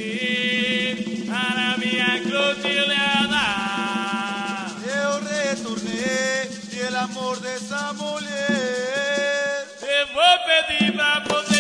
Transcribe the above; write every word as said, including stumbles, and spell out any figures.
retornei para minha encruzilhada. Eu retornei pelo amor dessa mulher. Eu vou pedir pra você